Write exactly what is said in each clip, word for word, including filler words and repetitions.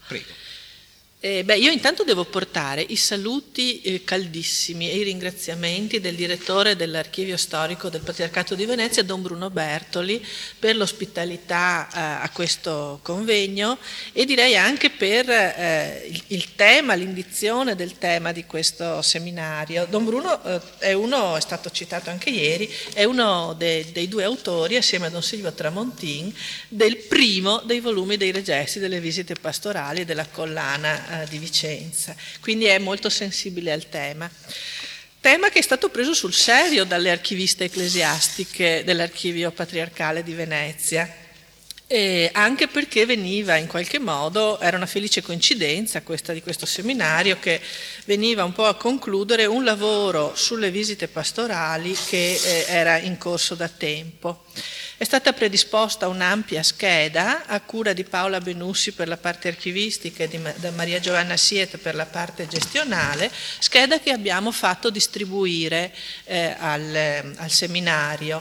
Prego. Eh, beh, io intanto devo portare i saluti eh, caldissimi e i ringraziamenti del direttore dell'Archivio Storico del Patriarcato di Venezia, Don Bruno Bertoli, per l'ospitalità eh, a questo convegno e direi anche per eh, il, il tema, l'indizione del tema di questo seminario. Don Bruno eh, è uno, è stato citato anche ieri, è uno de, dei due autori, assieme a Don Silvio Tramontin, del primo dei volumi dei Regesti delle visite pastorali della collana di Vicenza, quindi è molto sensibile al tema. Tema che è stato preso sul serio dalle archiviste ecclesiastiche dell'Archivio Patriarcale di Venezia, e anche perché veniva in qualche modo, era una felice coincidenza questa di questo seminario, che veniva un po' a concludere un lavoro sulle visite pastorali che eh, era in corso da tempo. È stata predisposta un'ampia scheda a cura di Paola Benussi per la parte archivistica e di Maria Giovanna Siet per la parte gestionale, scheda che abbiamo fatto distribuire eh, al, al seminario.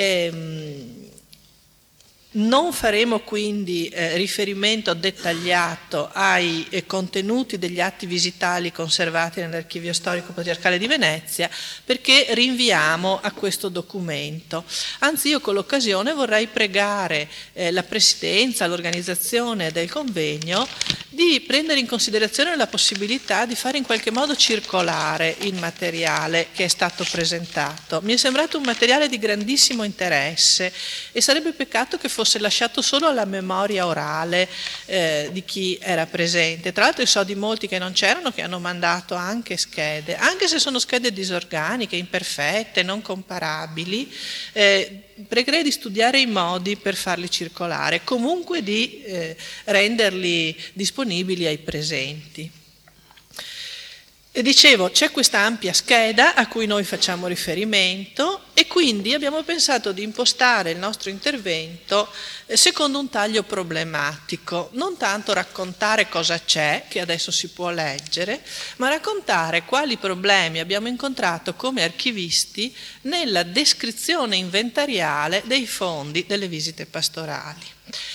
E, non faremo quindi eh, riferimento dettagliato ai eh, contenuti degli atti visitali conservati nell'Archivio Storico Patriarcale di Venezia, perché rinviamo a questo documento. Anzi, io con l'occasione vorrei pregare eh, la Presidenza, l'organizzazione del convegno, di prendere in considerazione la possibilità di fare in qualche modo circolare il materiale che è stato presentato. Mi è sembrato un materiale di grandissimo interesse e sarebbe peccato che fosse fosse lasciato solo alla memoria orale eh, di chi era presente. Tra l'altro io so di molti che non c'erano che hanno mandato anche schede, anche se sono schede disorganiche, imperfette, non comparabili. Eh, pregherei di studiare i modi per farli circolare, comunque di eh, renderli disponibili ai presenti. E dicevo, c'è questa ampia scheda a cui noi facciamo riferimento e quindi abbiamo pensato di impostare il nostro intervento secondo un taglio problematico, non tanto raccontare cosa c'è, che adesso si può leggere, ma raccontare quali problemi abbiamo incontrato come archivisti nella descrizione inventariale dei fondi delle visite pastorali.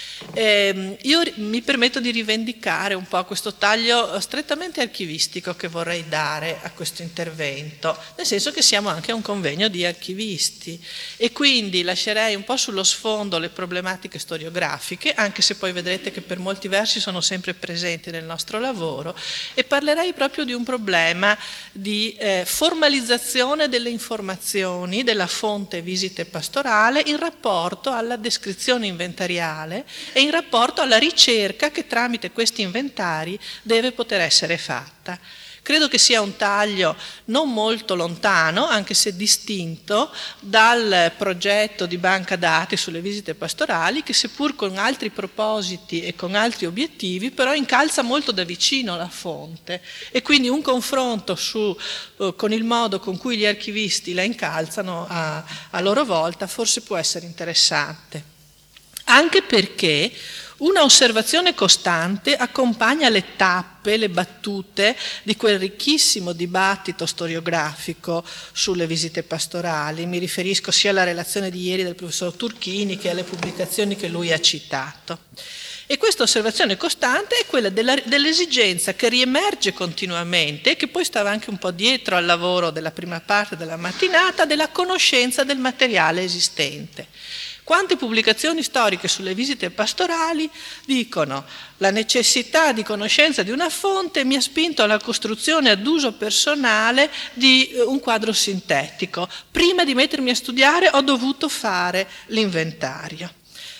Eh, io mi permetto di rivendicare un po' questo taglio strettamente archivistico che vorrei dare a questo intervento, nel senso che siamo anche a un convegno di archivisti e quindi lascerei un po' sullo sfondo le problematiche storiografiche, anche se poi vedrete che per molti versi sono sempre presenti nel nostro lavoro, e parlerei proprio di un problema di eh, formalizzazione delle informazioni della fonte visite pastorale in rapporto alla descrizione inventariale e in rapporto alla ricerca che tramite questi inventari deve poter essere fatta. Credo che sia un taglio non molto lontano, anche se distinto, dal progetto di banca dati sulle visite pastorali, che seppur con altri propositi e con altri obiettivi, però incalza molto da vicino la fonte. E quindi un confronto su, uh, con il modo con cui gli archivisti la incalzano a, a loro volta forse può essere interessante. Anche perché una osservazione costante accompagna le tappe, le battute di quel ricchissimo dibattito storiografico sulle visite pastorali. Mi riferisco sia alla relazione di ieri del professor Turchini che alle pubblicazioni che lui ha citato. E questa osservazione costante è quella della, dell'esigenza che riemerge continuamente e che poi stava anche un po' dietro al lavoro della prima parte della mattinata, della conoscenza del materiale esistente. Quante pubblicazioni storiche sulle visite pastorali dicono la necessità di conoscenza di una fonte mi ha spinto alla costruzione ad uso personale di un quadro sintetico. Prima di mettermi a studiare ho dovuto fare l'inventario.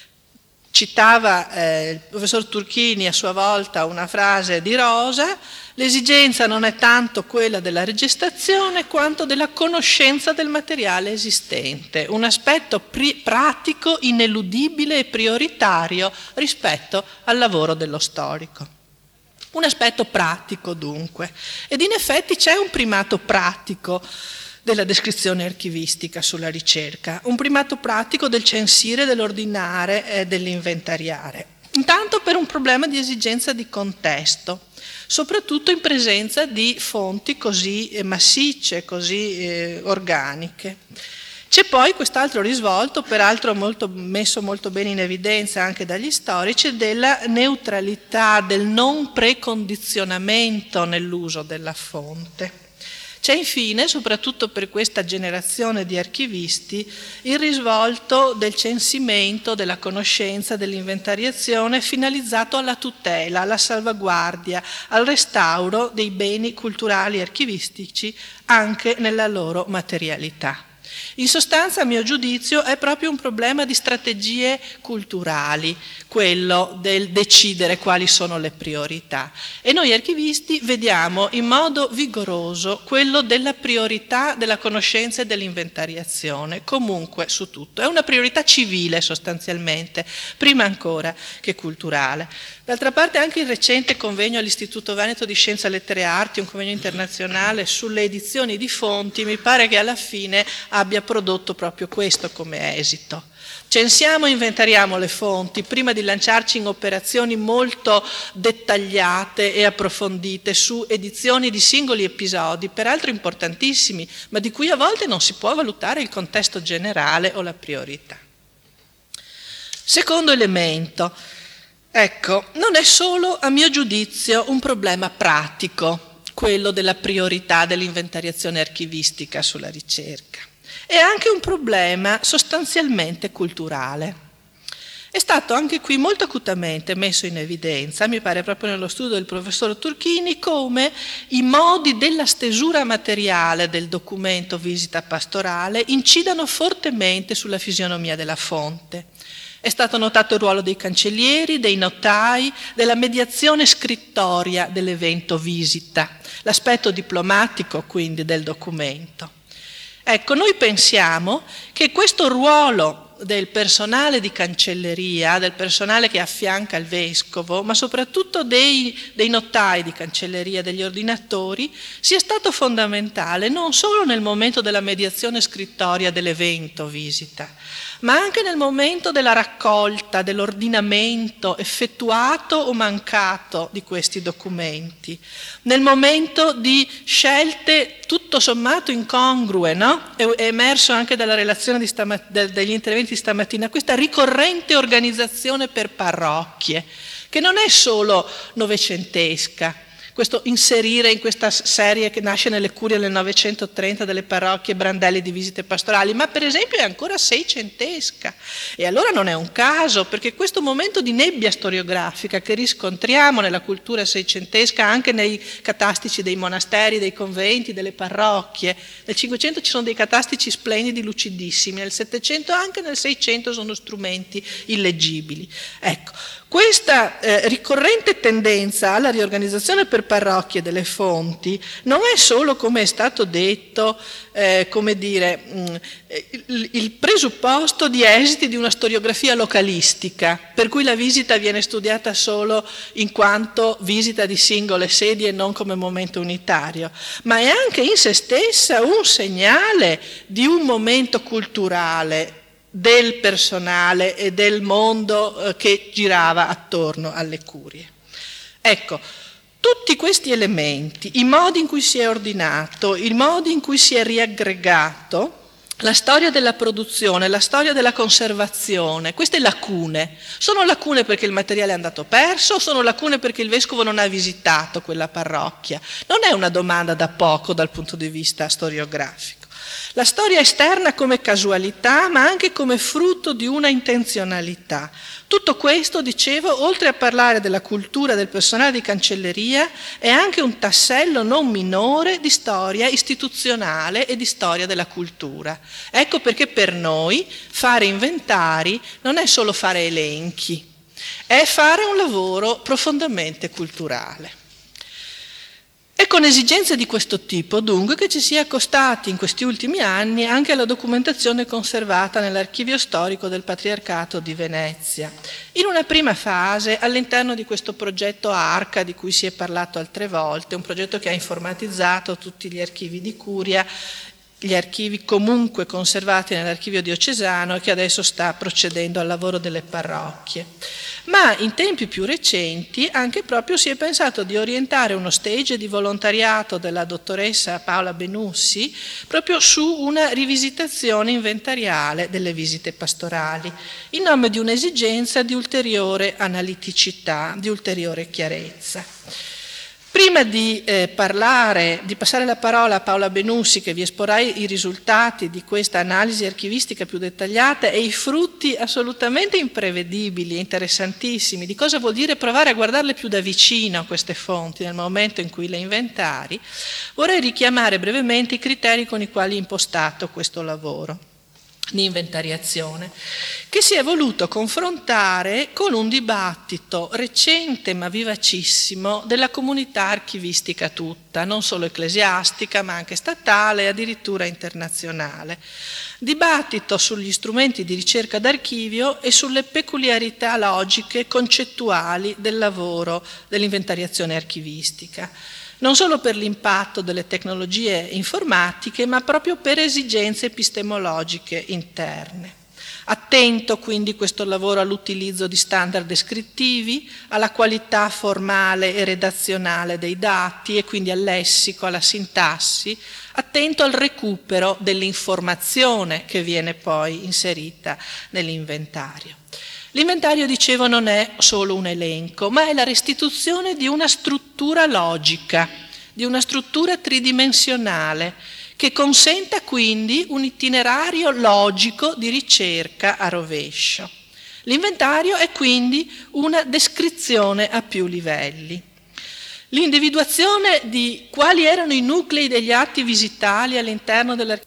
Citava eh, il professor Turchini a sua volta una frase di Rosa: l'esigenza non è tanto quella della regestazione quanto della conoscenza del materiale esistente, un aspetto pri- pratico, ineludibile e prioritario rispetto al lavoro dello storico. Un aspetto pratico dunque, ed in effetti c'è un primato pratico della descrizione archivistica sulla ricerca, un primato pratico del censire, dell'ordinare e dell'inventariare. Intanto per un problema di esigenza di contesto, soprattutto in presenza di fonti così massicce, così eh, organiche. C'è poi quest'altro risvolto, peraltro molto, messo molto bene in evidenza anche dagli storici, della neutralità, del non precondizionamento nell'uso della fonte. C'è infine, soprattutto per questa generazione di archivisti, il risvolto del censimento, della conoscenza, dell'inventariazione finalizzato alla tutela, alla salvaguardia, al restauro dei beni culturali e archivistici anche nella loro materialità. In sostanza, a mio giudizio, è proprio un problema di strategie culturali, quello del decidere quali sono le priorità. E noi archivisti vediamo in modo vigoroso quello della priorità della conoscenza e dell'inventariazione, comunque su tutto. È una priorità civile sostanzialmente, prima ancora che culturale. D'altra parte anche il recente convegno all'Istituto Veneto di Scienza, Lettere e Arti, un convegno internazionale sulle edizioni di fonti, mi pare che alla fine abbia prodotto proprio questo come esito. Censiamo e inventariamo le fonti prima di lanciarci in operazioni molto dettagliate e approfondite su edizioni di singoli episodi, peraltro importantissimi, ma di cui a volte non si può valutare il contesto generale o la priorità. Secondo elemento. Ecco, non è solo, a mio giudizio, un problema pratico, quello della priorità dell'inventariazione archivistica sulla ricerca. È anche un problema sostanzialmente culturale. È stato anche qui molto acutamente messo in evidenza, mi pare proprio nello studio del professor Turchini, come i modi della stesura materiale del documento visita pastorale incidano fortemente sulla fisionomia della fonte. È stato notato il ruolo dei cancellieri, dei notai, della mediazione scrittoria dell'evento visita, l'aspetto diplomatico quindi del documento. Ecco, noi pensiamo che questo ruolo del personale di cancelleria, del personale che affianca il vescovo, ma soprattutto dei, dei notai di cancelleria, degli ordinatori, sia stato fondamentale non solo nel momento della mediazione scrittoria dell'evento visita, ma anche nel momento della raccolta, dell'ordinamento effettuato o mancato di questi documenti, nel momento di scelte tutto sommato incongrue, no? È emerso anche dalla relazione di stamat- degli interventi di stamattina, questa ricorrente organizzazione per parrocchie, che non è solo novecentesca, questo inserire in questa serie che nasce nelle curie del Novecentotrenta delle parrocchie brandelli di visite pastorali, ma per esempio è ancora seicentesca. E allora non è un caso, perché questo momento di nebbia storiografica che riscontriamo nella cultura seicentesca, anche nei catastici dei monasteri, dei conventi, delle parrocchie, nel Cinquecento ci sono dei catastici splendidi, lucidissimi, nel Settecento anche nel Seicento sono strumenti illeggibili. Ecco, questa eh, ricorrente tendenza alla riorganizzazione per parrocchie delle fonti non è solo, come è stato detto, eh, come dire, mh, il, il presupposto di esiti di una storiografia localistica, per cui la visita viene studiata solo in quanto visita di singole sedi e non come momento unitario, ma è anche in se stessa un segnale di un momento culturale del personale e del mondo eh, che girava attorno alle curie. Ecco, tutti questi elementi, i modi in cui si è ordinato, i modi in cui si è riaggregato, la storia della produzione, la storia della conservazione, queste lacune, sono lacune perché il materiale è andato perso o sono lacune perché il vescovo non ha visitato quella parrocchia? Non è una domanda da poco dal punto di vista storiografico. La storia esterna come casualità, ma anche come frutto di una intenzionalità. Tutto questo, dicevo, oltre a parlare della cultura del personale di cancelleria, è anche un tassello non minore di storia istituzionale e di storia della cultura. Ecco perché per noi fare inventari non è solo fare elenchi, è fare un lavoro profondamente culturale. È con esigenze di questo tipo, dunque, che ci si è accostati in questi ultimi anni anche alla documentazione conservata nell'archivio storico del Patriarcato di Venezia. In una prima fase, all'interno di questo progetto ARCA, di cui si è parlato altre volte, un progetto che ha informatizzato tutti gli archivi di Curia, gli archivi comunque conservati nell'archivio diocesano e che adesso sta procedendo al lavoro delle parrocchie. Ma in tempi più recenti anche proprio si è pensato di orientare uno stage di volontariato della dottoressa Paola Benussi proprio su una rivisitazione inventariale delle visite pastorali, in nome di un'esigenza di ulteriore analiticità, di ulteriore chiarezza. Prima di eh, parlare, di passare la parola a Paola Benussi, che vi esporrà i risultati di questa analisi archivistica più dettagliata e i frutti assolutamente imprevedibili e interessantissimi di cosa vuol dire provare a guardarle più da vicino queste fonti nel momento in cui le inventari, vorrei richiamare brevemente i criteri con i quali è impostato questo lavoro di inventariazione, che si è voluto confrontare con un dibattito recente ma vivacissimo della comunità archivistica tutta, non solo ecclesiastica ma anche statale e addirittura internazionale. Dibattito sugli strumenti di ricerca d'archivio e sulle peculiarità logiche e concettuali del lavoro dell'inventariazione archivistica. Non solo per l'impatto delle tecnologie informatiche, ma proprio per esigenze epistemologiche interne. Attento quindi questo lavoro all'utilizzo di standard descrittivi, alla qualità formale e redazionale dei dati e quindi al lessico, alla sintassi, attento al recupero dell'informazione che viene poi inserita nell'inventario. L'inventario, dicevo, non è solo un elenco, ma è la restituzione di una struttura logica, di una struttura tridimensionale, che consenta quindi un itinerario logico di ricerca a rovescio. L'inventario è quindi una descrizione a più livelli. L'individuazione di quali erano i nuclei degli atti visitali all'interno dell'archivio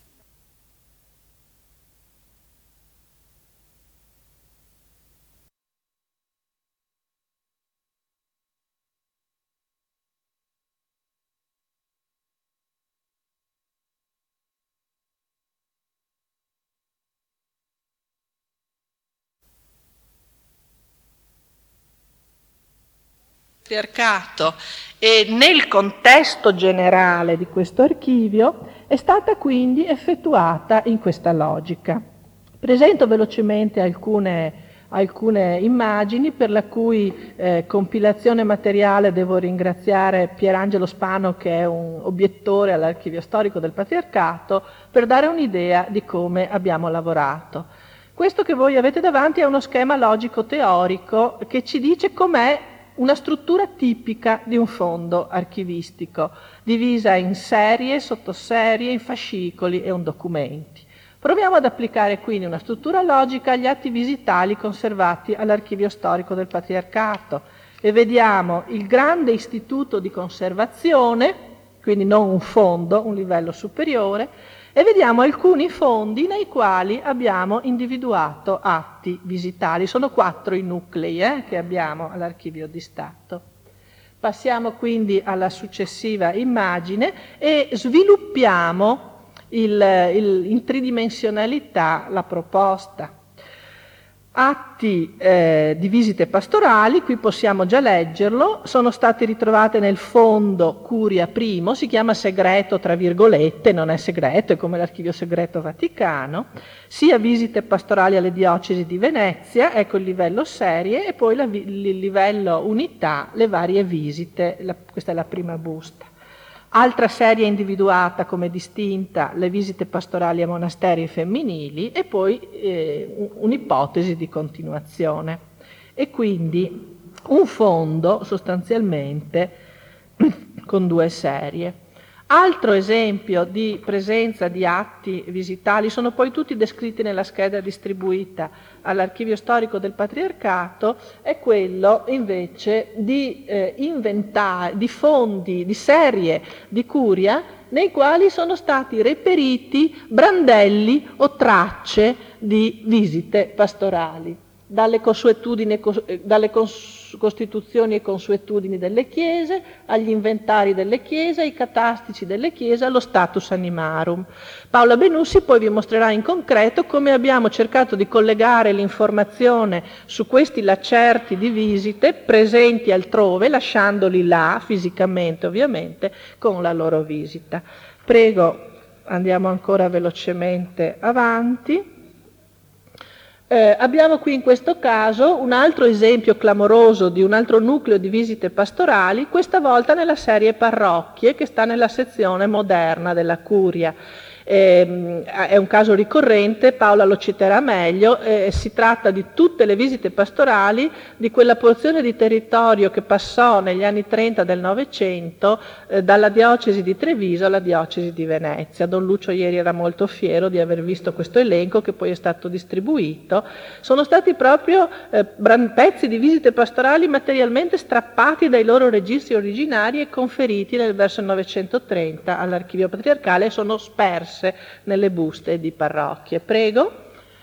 patriarcato e nel contesto generale di questo archivio è stata quindi effettuata in questa logica. Presento velocemente alcune, alcune immagini per la cui eh, compilazione materiale devo ringraziare Pierangelo Spano, che è un obiettore all'archivio storico del patriarcato, per dare un'idea di come abbiamo lavorato. Questo che voi avete davanti è uno schema logico-teorico che ci dice com'è una struttura tipica di un fondo archivistico, divisa in serie, sottoserie, in fascicoli e un documenti. Proviamo ad applicare quindi una struttura logica agli atti visitali conservati all'archivio storico del patriarcato e vediamo il grande istituto di conservazione, quindi non un fondo, un livello superiore, e vediamo alcuni fondi nei quali abbiamo individuato atti visitali. Sono quattro i nuclei eh, che abbiamo all'archivio di Stato. Passiamo quindi alla successiva immagine e sviluppiamo il, il, in tridimensionalità la proposta. Atti eh, di visite pastorali, qui possiamo già leggerlo, sono state ritrovate nel fondo Curia I, si chiama segreto tra virgolette, non è segreto, è come l'archivio segreto vaticano, sia visite pastorali alle diocesi di Venezia, ecco il livello serie, e poi la, il livello unità, le varie visite, la, questa è la prima busta. Altra serie individuata come distinta, le visite pastorali a monasteri femminili, e poi eh, un'ipotesi di continuazione. E quindi un fondo sostanzialmente con due serie. Altro esempio di presenza di atti visitali, sono poi tutti descritti nella scheda distribuita all'archivio storico del patriarcato, è quello invece di eh, inventari, di fondi, di serie di curia nei quali sono stati reperiti brandelli o tracce di visite pastorali, dalle consuetudini, dalle cons- costituzioni e consuetudini delle chiese, agli inventari delle chiese, ai catastici delle chiese, allo status animarum. Paola Benussi poi vi mostrerà in concreto come abbiamo cercato di collegare l'informazione su questi lacerti di visite presenti altrove, lasciandoli là fisicamente ovviamente, con la loro visita. Prego andiamo ancora velocemente avanti. Eh, abbiamo qui in questo caso un altro esempio clamoroso di un altro nucleo di visite pastorali, questa volta nella serie Parrocchie, che sta nella sezione moderna della Curia. Eh, è un caso ricorrente, Paola lo citerà meglio, eh, si tratta di tutte le visite pastorali di quella porzione di territorio che passò negli anni trenta del Novecento eh, dalla diocesi di Treviso alla diocesi di Venezia. Don Lucio ieri era molto fiero di aver visto questo elenco che poi è stato distribuito. Sono stati proprio eh, pezzi di visite pastorali materialmente strappati dai loro registri originari e conferiti nel verso novecentotrenta all'Archivio Patriarcale e sono spersi nelle buste di Parrocchie. Prego.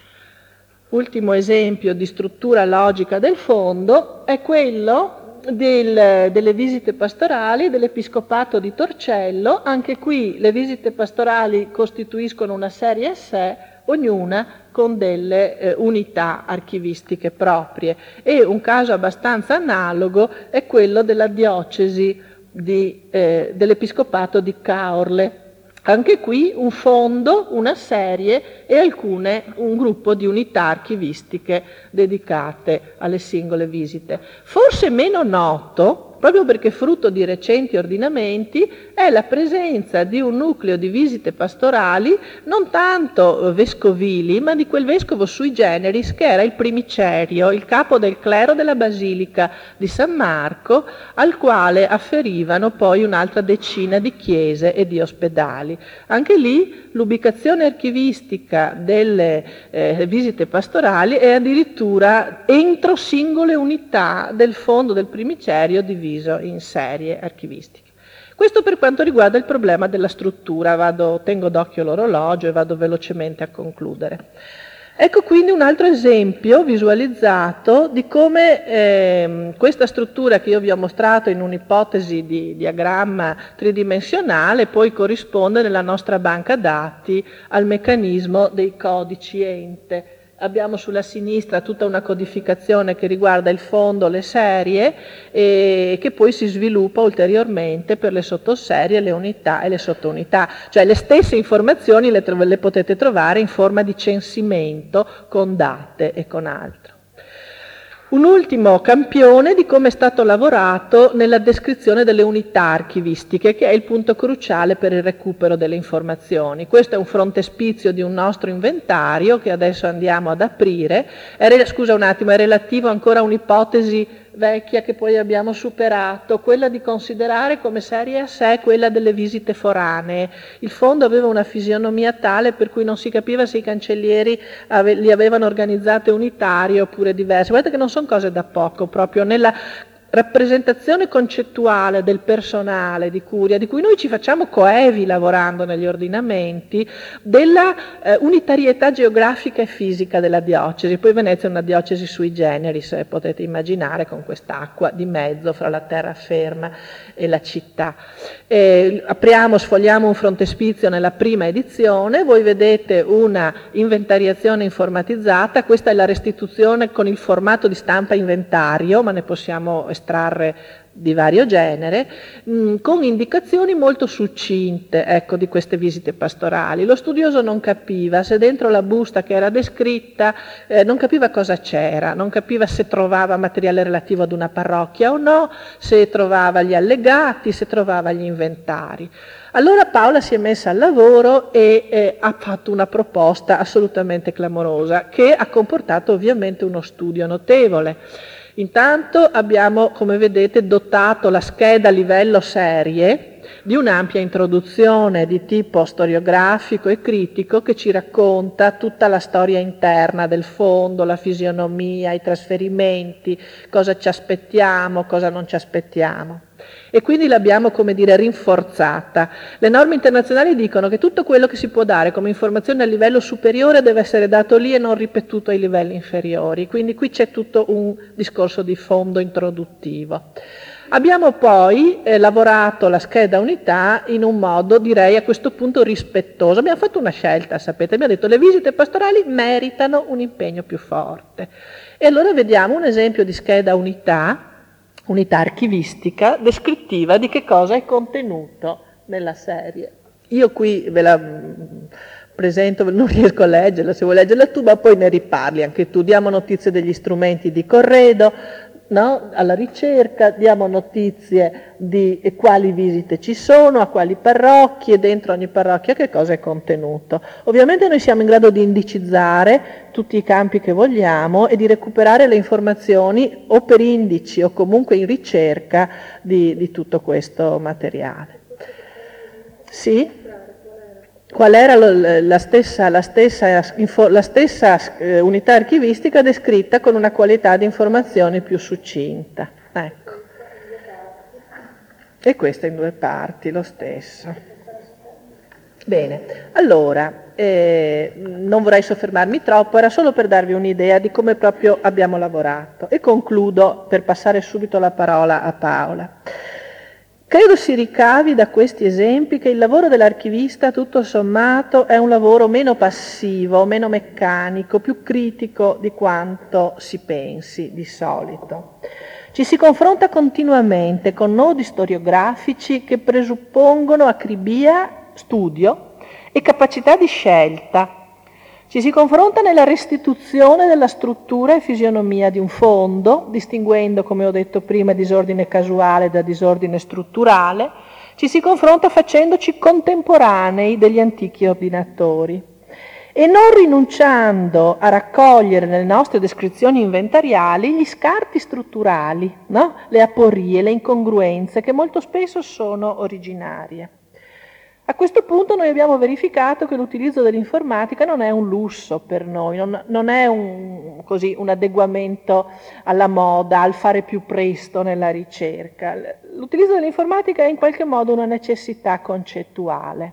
Ultimo esempio di struttura logica del fondo è quello del, delle visite pastorali dell'Episcopato di Torcello. Anche qui le visite pastorali costituiscono una serie a sé, ognuna con delle eh, unità archivistiche proprie, e un caso abbastanza analogo è quello della diocesi di, eh, dell'Episcopato di Caorle. Anche qui un fondo, una serie e alcune, un gruppo di unità archivistiche dedicate alle singole visite. Forse meno noto, proprio perché frutto di recenti ordinamenti, è la presenza di un nucleo di visite pastorali non tanto vescovili, ma di quel vescovo sui generis che era il primicerio, il capo del clero della Basilica di San Marco, al quale afferivano poi un'altra decina di chiese e di ospedali. Anche lì l'ubicazione archivistica delle eh, visite pastorali è addirittura entro singole unità del fondo del primicerio diviso in serie archivistiche. Questo per quanto riguarda il problema della struttura. Vado, tengo d'occhio l'orologio e vado velocemente a concludere. Ecco quindi un altro esempio visualizzato di come eh, questa struttura che io vi ho mostrato in un'ipotesi di diagramma tridimensionale poi corrisponde nella nostra banca dati al meccanismo dei codici ente. Abbiamo sulla sinistra tutta una codificazione che riguarda il fondo, le serie, e che poi si sviluppa ulteriormente per le sottoserie, le unità e le sottounità. Cioè le stesse informazioni le, le potete trovare in forma di censimento con date e con altro. Un ultimo campione di come è stato lavorato nella descrizione delle unità archivistiche, che è il punto cruciale per il recupero delle informazioni. Questo è un frontespizio di un nostro inventario che adesso andiamo ad aprire. È, scusa un attimo, è relativo ancora a un'ipotesi vecchia che poi abbiamo superato, quella di considerare come serie a sé quella delle visite foranee. Il fondo aveva una fisionomia tale per cui non si capiva se i cancellieri ave- li avevano organizzate unitarie oppure diverse. Guardate che non sono cose da poco, proprio nella rappresentazione concettuale del personale di Curia, di cui noi ci facciamo coevi lavorando negli ordinamenti, della eh, unitarietà geografica e fisica della diocesi. Poi Venezia è una diocesi sui generis, eh, potete immaginare, con quest'acqua di mezzo fra la terraferma e la città. Eh, apriamo, sfogliamo un frontespizio nella prima edizione, voi vedete una inventariazione informatizzata, questa è la restituzione con il formato di stampa inventario, ma ne possiamo estrarre di vario genere, mh, con indicazioni molto succinte, ecco, di queste visite pastorali. Lo studioso non capiva se dentro la busta che era descritta, eh, non capiva cosa c'era, non capiva se trovava materiale relativo ad una parrocchia o no, se trovava gli allegati, se trovava gli inventari. Allora Paola si è messa al lavoro e eh, ha fatto una proposta assolutamente clamorosa, che ha comportato ovviamente uno studio notevole. Intanto abbiamo, come vedete, dotato la scheda a livello serie di un'ampia introduzione di tipo storiografico e critico che ci racconta tutta la storia interna del fondo, la fisionomia, i trasferimenti, cosa ci aspettiamo, cosa non ci aspettiamo. E quindi l'abbiamo, come dire, rinforzata. Le norme internazionali dicono che tutto quello che si può dare come informazione a livello superiore deve essere dato lì e non ripetuto ai livelli inferiori, quindi qui c'è tutto un discorso di fondo introduttivo. Abbiamo poi eh, lavorato la scheda unità in un modo, direi, a questo punto rispettoso. Abbiamo fatto una scelta, sapete, abbiamo detto le visite pastorali meritano un impegno più forte. E allora vediamo un esempio di scheda unità, unità archivistica, descrittiva di che cosa è contenuto nella serie. Io qui ve la presento, non riesco a leggerla, se vuoi leggerla tu, ma poi ne riparli anche tu. Diamo notizie degli strumenti di corredo, no? Alla ricerca, diamo notizie di quali visite ci sono, a quali parrocchie, dentro ogni parrocchia che cosa è contenuto. Ovviamente noi siamo in grado di indicizzare tutti i campi che vogliamo e di recuperare le informazioni o per indici o comunque in ricerca di, di tutto questo materiale. Sì? Qual era la stessa, la stessa, la stessa unità archivistica descritta con una qualità di informazione più succinta. Ecco. E questa in due parti, lo stesso. Bene, allora, eh, non vorrei soffermarmi troppo, era solo per darvi un'idea di come proprio abbiamo lavorato. E concludo per passare subito la parola a Paola. Credo si ricavi da questi esempi che il lavoro dell'archivista, tutto sommato, è un lavoro meno passivo, meno meccanico, più critico di quanto si pensi di solito. Ci si confronta continuamente con nodi storiografici che presuppongono acribia, studio e capacità di scelta. Ci si confronta nella restituzione della struttura e fisionomia di un fondo, distinguendo, come ho detto prima, disordine casuale da disordine strutturale. Ci si confronta facendoci contemporanei degli antichi ordinatori e non rinunciando a raccogliere nelle nostre descrizioni inventariali gli scarti strutturali, no? Le aporie, le incongruenze che molto spesso sono originarie. A questo punto noi abbiamo verificato che l'utilizzo dell'informatica non è un lusso per noi, non, non è un, così, un adeguamento alla moda, al fare più presto nella ricerca. L'utilizzo dell'informatica è in qualche modo una necessità concettuale,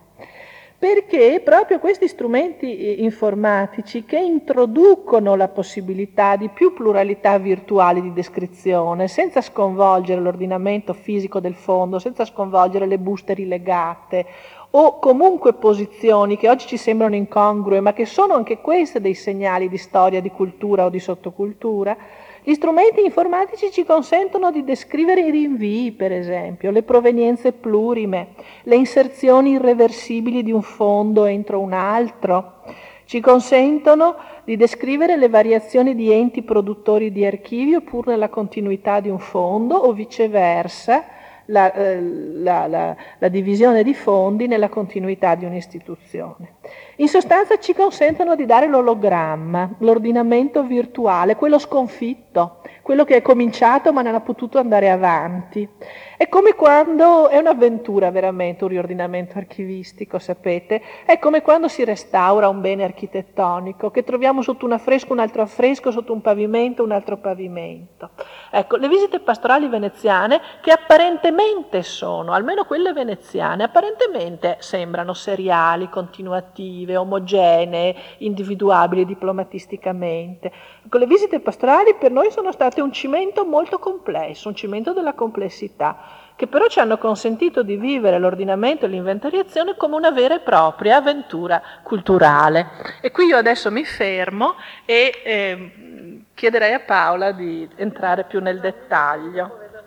perché proprio questi strumenti informatici che introducono la possibilità di più pluralità virtuali di descrizione, senza sconvolgere l'ordinamento fisico del fondo, senza sconvolgere le buste rilegate, o comunque posizioni che oggi ci sembrano incongrue, ma che sono anche queste dei segnali di storia, di cultura o di sottocultura, gli strumenti informatici ci consentono di descrivere i rinvii, per esempio, le provenienze plurime, le inserzioni irreversibili di un fondo entro un altro, ci consentono di descrivere le variazioni di enti produttori di archivio pur nella continuità di un fondo o viceversa, La, la, la, la divisione di fondi nella continuità di un'istituzione. In sostanza ci consentono di dare l'ologramma, l'ordinamento virtuale, quello sconfitto, quello che è cominciato ma non ha potuto andare avanti. È come quando, è un'avventura veramente un riordinamento archivistico, sapete, è come quando si restaura un bene architettonico, che troviamo sotto un affresco un altro affresco, sotto un pavimento un altro pavimento. Ecco, le visite pastorali veneziane, che apparentemente sono, almeno quelle veneziane, apparentemente sembrano seriali, continuative, omogenee, individuabili diplomatisticamente. Ecco, le visite pastorali per noi sono state un cimento molto complesso, un cimento della complessità, che però ci hanno consentito di vivere l'ordinamento e l'inventariazione come una vera e propria avventura culturale. E qui io adesso mi fermo e eh, chiederei a Paola di entrare più nel dettaglio.